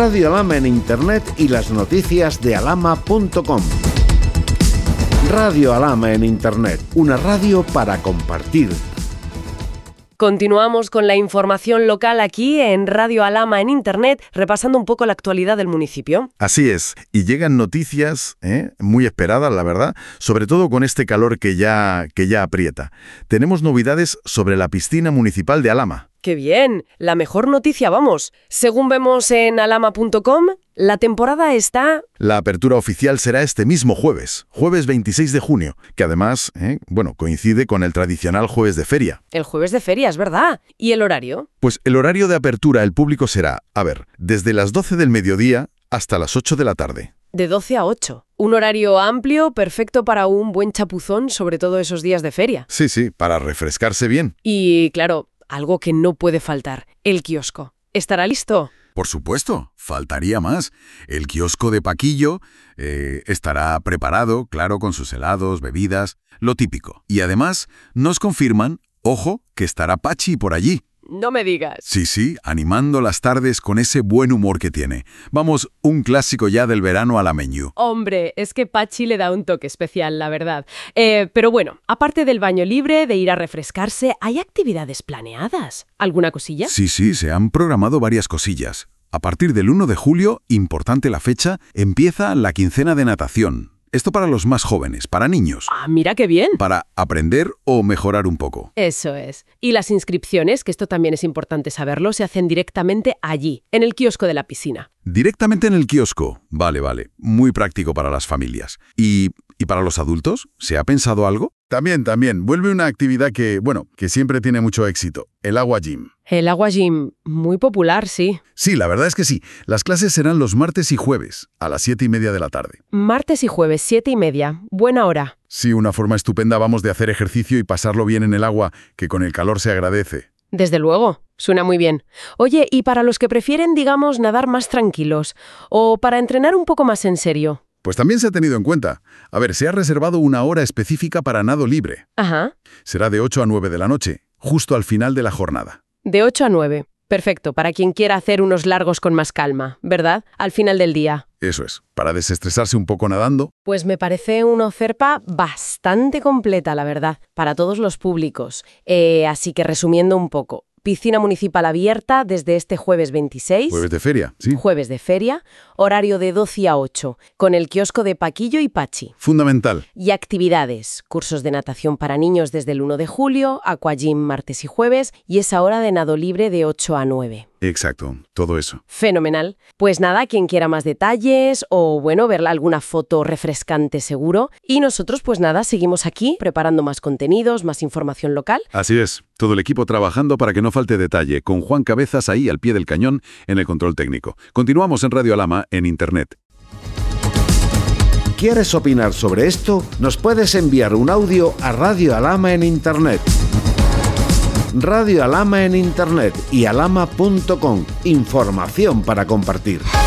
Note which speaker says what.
Speaker 1: Radio Alhama en Internet y las noticias de alhama.com. Radio Alhama en Internet, una radio para compartir.
Speaker 2: Continuamos con la información local aquí en Radio Alhama en Internet, repasando un poco la actualidad del municipio.
Speaker 3: Así es, y llegan noticias muy esperadas, la verdad, sobre todo con este calor que ya aprieta. Tenemos novedades sobre la piscina municipal de Alhama.
Speaker 2: ¡Qué bien! La mejor noticia, vamos. Según vemos en alhama.com, la temporada está...
Speaker 3: La apertura oficial será este mismo jueves 26 de junio, que además, coincide con el tradicional jueves de feria.
Speaker 2: El jueves de feria, es verdad. ¿Y el horario?
Speaker 3: Pues el horario de apertura el público será, desde las 12 del mediodía hasta las 8 de la tarde.
Speaker 2: De 12 a 8. Un horario amplio, perfecto para un buen chapuzón, sobre todo esos días de feria.
Speaker 3: Sí, para refrescarse bien.
Speaker 2: Y, claro, algo que no puede faltar, el kiosco. ¿Estará listo?
Speaker 4: Por supuesto, faltaría más. El kiosco de Paquillo estará preparado, claro, con sus helados, bebidas, lo típico. Y además nos confirman, ojo, que estará Pachi por allí.
Speaker 2: No me digas.
Speaker 4: Sí, animando las tardes con ese buen humor que tiene. Vamos, un clásico ya del verano alameño.
Speaker 2: Hombre, es que Pachi le da un toque especial, la verdad. Pero bueno, aparte del baño libre, de ir a refrescarse, ¿hay actividades planeadas? ¿Alguna cosilla?
Speaker 4: Sí, se han programado varias cosillas. A partir del 1 de julio, importante la fecha, empieza la quincena de natación. Esto para los más jóvenes, para niños.
Speaker 2: Ah, mira qué bien.
Speaker 4: Para aprender o mejorar un poco.
Speaker 2: Eso es. Y las inscripciones, que esto también es importante saberlo, se hacen directamente allí, en el kiosco de la piscina.
Speaker 4: Directamente en el kiosco. Vale. Muy práctico para las familias. ¿Y para los adultos? ¿Se ha pensado algo?
Speaker 3: También. Vuelve una actividad que siempre tiene mucho éxito. El agua gym.
Speaker 2: El agua gym, muy popular, sí.
Speaker 3: Sí, la verdad es que sí. Las clases serán los martes y jueves, a las 7:30 de la tarde.
Speaker 2: Martes y jueves, 7:30. Buena hora.
Speaker 3: Sí, una forma estupenda de hacer ejercicio y pasarlo bien en el agua, que con el calor se agradece.
Speaker 2: Desde luego, suena muy bien. Oye, ¿y para los que prefieren, digamos, nadar más tranquilos? ¿O para entrenar un poco más en serio?
Speaker 3: Pues también se ha tenido en cuenta. Se ha reservado una hora específica para nado libre.
Speaker 2: Ajá.
Speaker 3: Será de 8 a 9 de la noche, justo al final de la jornada.
Speaker 2: De 8 a 9. Perfecto, para quien quiera hacer unos largos con más calma, ¿verdad? Al final del día.
Speaker 3: Eso es, para desestresarse un poco nadando.
Speaker 2: Pues me parece una oferta bastante completa, la verdad, para todos los públicos. Así que resumiendo un poco. Piscina municipal abierta desde este jueves 26.
Speaker 3: Jueves de feria, sí.
Speaker 2: Jueves de feria, horario de 12 a 8, con el kiosco de Paquillo y Pachi.
Speaker 3: Fundamental.
Speaker 2: Y actividades, cursos de natación para niños desde el 1 de julio, aquagym martes y jueves, y esa hora de nado libre de 8 a 9.
Speaker 3: Exacto, todo eso.
Speaker 2: Fenomenal. Pues nada, quien quiera más detalles o, ver alguna foto refrescante seguro. Y nosotros, pues nada, seguimos aquí preparando más contenidos, más información local.
Speaker 3: Así es, todo el equipo trabajando para que no falte detalle, con Juan Cabezas ahí al pie del cañón en el control técnico. Continuamos en Radio Alhama en Internet.
Speaker 1: ¿Quieres opinar sobre esto? Nos puedes enviar un audio a Radio Alhama en Internet. Radio Alhama en Internet y alhama.com. Información para compartir.